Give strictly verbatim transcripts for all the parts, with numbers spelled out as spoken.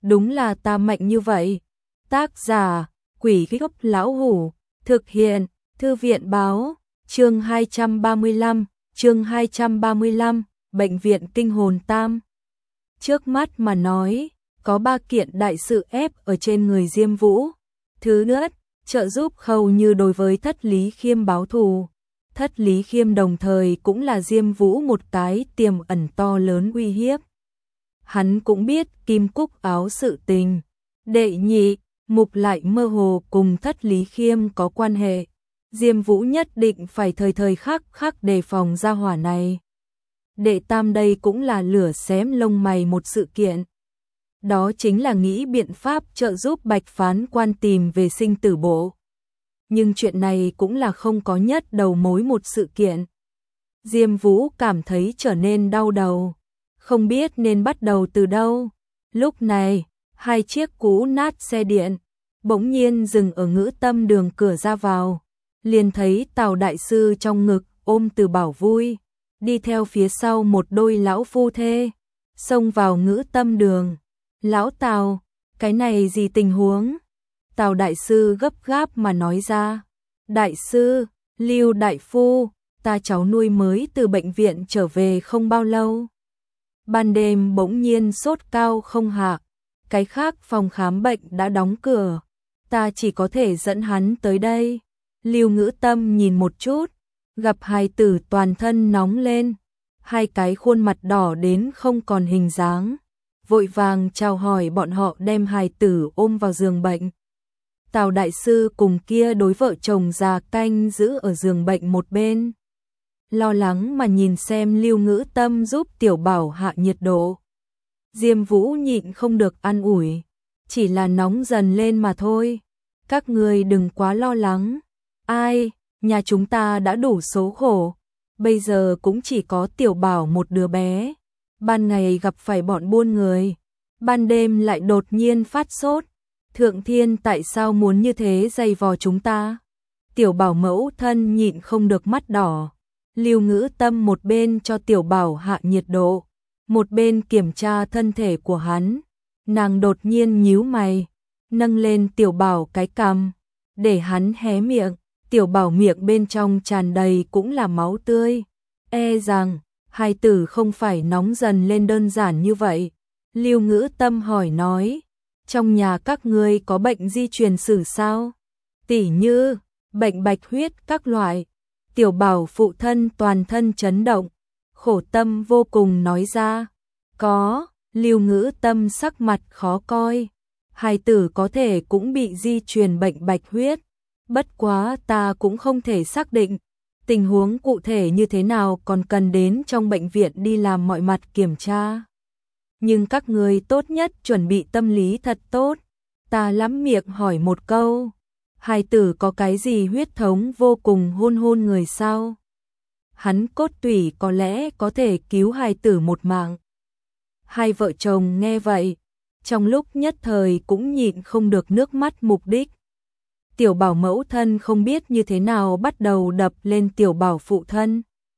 đúng là ta mạnh như vậy. Tác giả, Quỷ Gốc Lão Hủ, thực hiện, Thư viện Báo, chương hai trăm ba mươi lăm, chương hai trăm ba mươi lăm, Bệnh viện Kinh hồn tam. Trước mắt mà nói, có ba kiện đại sự ép ở trên người Diêm Vũ. Thứ nhất, trợ giúp Khâu Như đối với Thất Lý Khiêm báo thù. Thất Lý Khiêm đồng thời cũng là Diêm Vũ một cái tiềm ẩn to lớn uy hiếp. Hắn cũng biết Kim Cúc Áo sự tình. Đệ nhị, Mục lại mơ hồ cùng Thất Lý Khiêm có quan hệ. Diêm Vũ nhất định phải thời thời khắc khắc đề phòng gia hỏa này. Đệ tam, đây cũng là lửa xém lông mày một sự kiện. Đó chính là nghĩ biện pháp trợ giúp Bạch Phán Quan tìm về sinh tử bộ. Nhưng chuyện này cũng là không có nhất đầu mối một sự kiện. Diêm Vũ cảm thấy trở nên đau đầu, không biết nên bắt đầu từ đâu. Lúc này, hai chiếc cũ nát xe điện bỗng nhiên dừng ở Ngữ Tâm Đường cửa ra vào. Liền thấy Tào đại sư trong ngực ôm Từ Bảo vui, đi theo phía sau một đôi lão phu thê, xông vào Ngữ Tâm Đường. Lão Tào, cái này gì tình huống? Tào đại sư gấp gáp mà nói ra. Đại sư, Lưu đại phu, ta cháu nuôi mới từ bệnh viện trở về không bao lâu. Ban đêm bỗng nhiên sốt cao không hạ, cái khác phòng khám bệnh đã đóng cửa, ta chỉ có thể dẫn hắn tới đây. Lưu Ngữ Tâm nhìn một chút, gặp hài tử toàn thân nóng lên, hai cái khuôn mặt đỏ đến không còn hình dáng, vội vàng chào hỏi bọn họ đem hài tử ôm vào giường bệnh. Tào đại sư cùng kia đối vợ chồng già canh giữ ở giường bệnh một bên, lo lắng mà nhìn xem Lưu Ngữ Tâm giúp tiểu bảo hạ nhiệt độ. Diêm Vũ nhịn không được an ủi, chỉ là nóng dần lên mà thôi, các người đừng quá lo lắng. Ai, nhà chúng ta đã đủ số khổ, bây giờ cũng chỉ có tiểu bảo một đứa bé, ban ngày gặp phải bọn buôn người, ban đêm lại đột nhiên phát sốt. Thượng Thiên tại sao muốn như thế dày vò chúng ta? Tiểu bảo mẫu thân nhịn không được mắt đỏ. Lưu Ngữ Tâm một bên cho tiểu bảo hạ nhiệt độ, một bên kiểm tra thân thể của hắn. Nàng đột nhiên nhíu mày, nâng lên tiểu bảo cái cằm, để hắn hé miệng. Tiểu bảo miệng bên trong tràn đầy cũng là máu tươi. E rằng, hài tử không phải nóng dần lên đơn giản như vậy. Lưu Ngữ Tâm hỏi nói, trong nhà các ngươi có bệnh di truyền sử sao? Tỉ như, bệnh bạch huyết các loại. Tiểu bảo phụ thân toàn thân chấn động, khổ tâm vô cùng nói ra. Có. Lưu Ngữ Tâm sắc mặt khó coi. Hài tử có thể cũng bị di truyền bệnh bạch huyết. Bất quá ta cũng không thể xác định tình huống cụ thể như thế nào, còn cần đến trong bệnh viện đi làm mọi mặt kiểm tra. Nhưng các người tốt nhất chuẩn bị tâm lý thật tốt. Ta lắm miệng hỏi một câu, hài tử có cái gì huyết thống vô cùng hôn hôn người sao? Hắn cốt tủy có lẽ có thể cứu hài tử một mạng. Hai vợ chồng nghe vậy, trong lúc nhất thời cũng nhịn không được nước mắt mục đích. Tiểu bảo mẫu thân không biết như thế nào bắt đầu đập lên tiểu bảo phụ thân.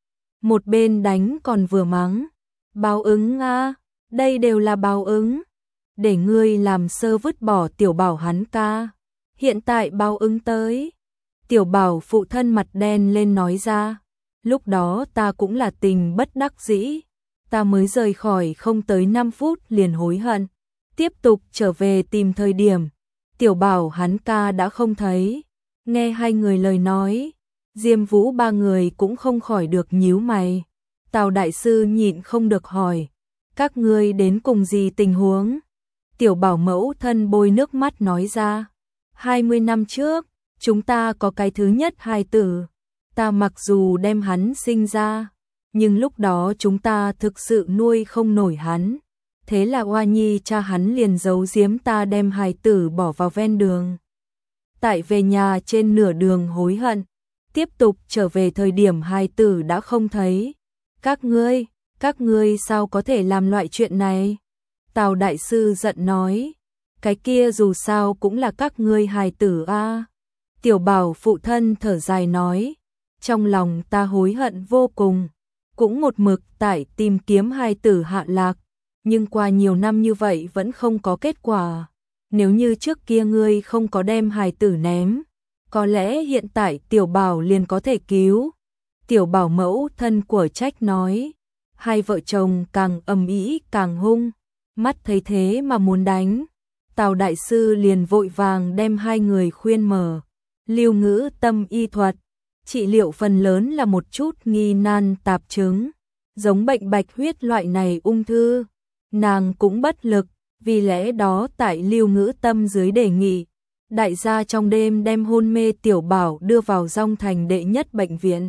Một bên đánh còn vừa mắng. Báo ứng a, đây đều là báo ứng. Để ngươi làm sơ vứt bỏ tiểu bảo hắn ca. Hiện tại báo ứng tới. Tiểu bảo phụ thân mặt đen lên nói ra. Lúc đó ta cũng là tình bất đắc dĩ. Ta mới rời khỏi không tới năm phút liền hối hận. Tiếp tục trở về tìm thời điểm. Tiểu bảo hắn ca đã không thấy. Nghe hai người lời nói, Diêm Vũ ba người cũng không khỏi được nhíu mày. Tào đại sư nhịn không được hỏi, các ngươi đến cùng gì tình huống? Tiểu bảo mẫu thân bôi nước mắt nói ra, hai mươi năm trước, chúng ta có cái thứ nhất hài tử. Ta mặc dù đem hắn sinh ra, nhưng lúc đó chúng ta thực sự nuôi không nổi hắn. Thế là oa nhi cha hắn liền giấu giếm ta đem hài tử bỏ vào ven đường. Tại về nhà trên nửa đường hối hận, tiếp tục trở về thời điểm hài tử đã không thấy. Các ngươi, các ngươi sao có thể làm loại chuyện này? Tào đại sư giận nói, cái kia dù sao cũng là các ngươi hài tử a. Tiểu bảo phụ thân thở dài nói, trong lòng ta hối hận vô cùng, cũng một mực tại tìm kiếm hài tử hạ lạc. nhưng qua nhiều năm như vậy vẫn không có kết quả. Nếu như trước kia ngươi không có đem hài tử ném, có lẽ hiện tại Tiểu Bảo liền có thể cứu. Tiểu Bảo mẫu thân của Trách nói. Hai vợ chồng càng ầm ĩ càng hung, mắt thấy thế mà muốn đánh. Tào đại sư liền vội vàng đem hai người khuyên mở. Lưu Ngữ Tâm y thuật, trị liệu phần lớn là một chút nghi nan tạp chứng, giống bệnh bạch huyết loại này ung thư, nàng cũng bất lực, vì lẽ đó tại Lưu Ngữ Tâm dưới đề nghị, đại gia trong đêm đem hôn mê Tiểu Bảo đưa vào Dong Thành đệ nhất bệnh viện.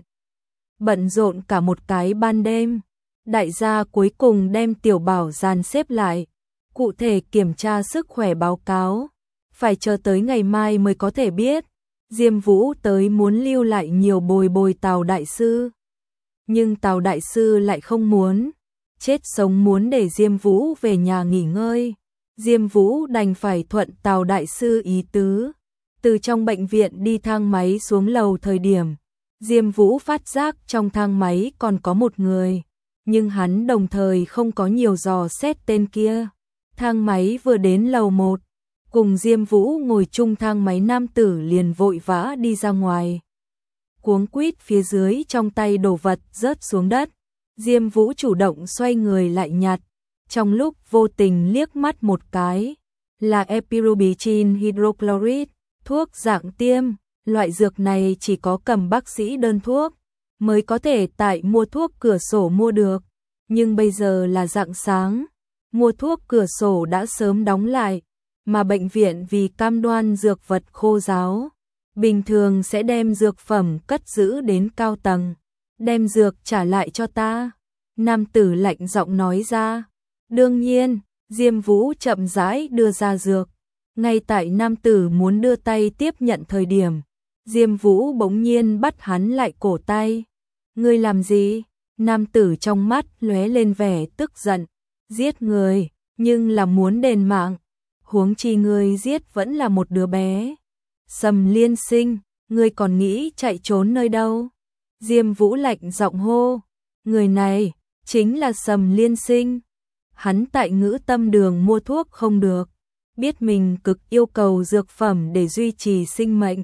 Bận rộn cả một cái ban đêm, đại gia cuối cùng đem Tiểu Bảo dàn xếp lại, cụ thể kiểm tra sức khỏe báo cáo, phải chờ tới ngày mai mới có thể biết. Diêm Vũ tới muốn lưu lại nhiều bồi bồi Tào đại sư, nhưng Tào đại sư lại không muốn, chết sống muốn để Diêm Vũ về nhà nghỉ ngơi. Diêm Vũ đành phải thuận Tào đại sư ý tứ, từ trong bệnh viện đi thang máy xuống lầu thời điểm, Diêm Vũ phát giác trong thang máy còn có một người, nhưng hắn đồng thời không có nhiều dò xét tên kia. Thang máy vừa đến lầu một, cùng Diêm Vũ ngồi chung thang máy nam tử liền vội vã đi ra ngoài. Cuống quýt phía dưới trong tay đồ vật rớt xuống đất, Diêm Vũ chủ động xoay người lại nhặt, trong lúc vô tình liếc mắt một cái, là epirubicin hydrochloride, thuốc dạng tiêm, loại dược này chỉ có cầm bác sĩ đơn thuốc mới có thể tại mua thuốc cửa sổ mua được, nhưng bây giờ là rạng sáng, mua thuốc cửa sổ đã sớm đóng lại, mà bệnh viện vì cam đoan dược vật khô ráo, bình thường sẽ đem dược phẩm cất giữ đến cao tầng, đem dược trả lại cho ta. Nam tử lạnh giọng nói ra. Đương nhiên, Diêm Vũ chậm rãi đưa ra dược. Ngay tại nam tử muốn đưa tay tiếp nhận thời điểm, Diêm Vũ bỗng nhiên bắt hắn lại cổ tay. Ngươi làm gì? Nam tử trong mắt lóe lên vẻ tức giận. Giết người, nhưng là muốn đền mạng. Huống chi ngươi giết vẫn là một đứa bé. Sầm Liên Sinh, ngươi còn nghĩ chạy trốn nơi đâu? Diêm Vũ lạnh giọng hô. Người này chính là Sầm Liên Sinh. Hắn tại Ngữ Tâm Đường mua thuốc không được, biết mình cực yêu cầu dược phẩm để duy trì sinh mệnh.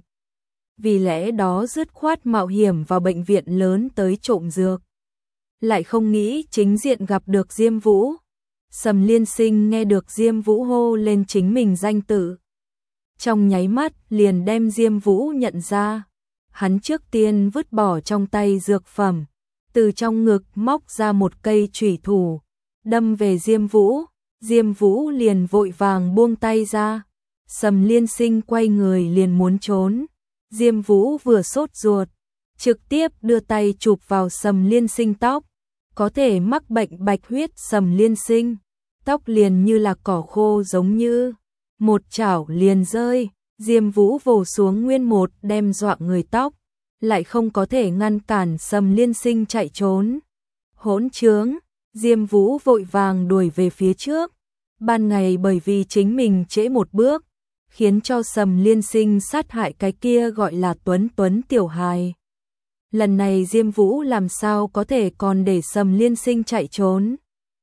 Vì lẽ đó dứt khoát mạo hiểm vào bệnh viện lớn tới trộm dược. Lại không nghĩ chính diện gặp được Diêm Vũ. Sầm Liên Sinh nghe được Diêm Vũ hô lên chính mình danh tự. Trong nháy mắt liền đem Diêm Vũ nhận ra. Hắn trước tiên vứt bỏ trong tay dược phẩm, từ trong ngực móc ra một cây chủy thủ, đâm về Diêm Vũ. Diêm Vũ liền vội vàng buông tay ra. Sầm Liên Sinh quay người liền muốn trốn. Diêm Vũ vừa sốt ruột, trực tiếp đưa tay chụp vào Sầm Liên Sinh tóc. Có thể mắc bệnh bạch huyết Sầm Liên Sinh, tóc liền như là cỏ khô giống như một chảo liền rơi. Diêm Vũ vồ xuống nguyên một đem dọa người tóc, lại không có thể ngăn cản Sầm Liên Sinh chạy trốn. Hỗn trướng, Diêm Vũ vội vàng đuổi về phía trước. Ban ngày bởi vì chính mình trễ một bước, khiến cho Sầm Liên Sinh sát hại cái kia gọi là Tuấn Tuấn tiểu hài. Lần này Diêm Vũ làm sao có thể còn để Sầm Liên Sinh chạy trốn.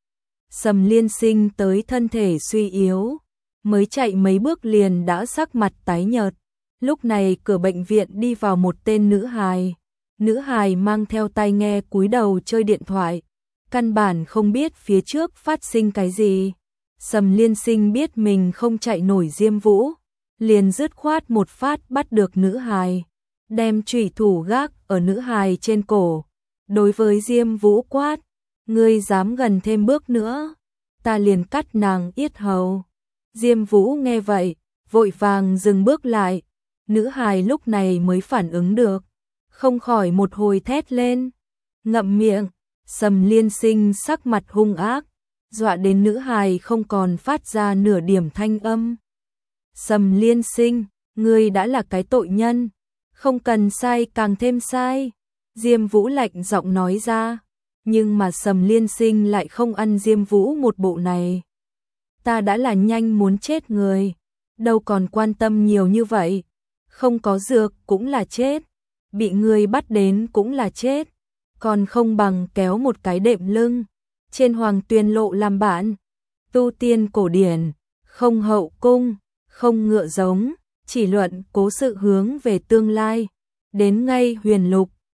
Sầm Liên Sinh tới thân thể suy yếu, mới chạy mấy bước liền đã sắc mặt tái nhợt. Lúc này cửa bệnh viện đi vào một tên nữ hài. Nữ hài mang theo tai nghe cúi đầu chơi điện thoại, căn bản không biết phía trước phát sinh cái gì. Sầm Liên Sinh biết mình không chạy nổi Diêm Vũ, liền dứt khoát một phát bắt được nữ hài, đem chủy thủ gác ở nữ hài trên cổ. Đối với Diêm Vũ quát, ngươi dám gần thêm bước nữa, ta liền cắt nàng yết hầu. Diêm Vũ nghe vậy, vội vàng dừng bước lại. Nữ hài lúc này mới phản ứng được, không khỏi một hồi thét lên. Ngậm miệng. Sầm Liên Sinh sắc mặt hung ác, dọa đến nữ hài không còn phát ra nửa điểm thanh âm. Sầm Liên Sinh, ngươi đã là cái tội nhân, không cần sai càng thêm sai. Diêm Vũ lạnh giọng nói ra, nhưng mà Sầm Liên Sinh lại không ăn Diêm Vũ một bộ này. Ta đã là nhanh muốn chết người, đâu còn quan tâm nhiều như vậy. Không có dược cũng là chết, bị người bắt đến cũng là chết, còn không bằng kéo một cái đệm lưng, trên Hoàng Tuyền Lộ làm bạn. tu tiên cổ điển, không hậu cung, không ngựa giống, chỉ luận cố sự hướng về tương lai. Đến ngay huyền lục,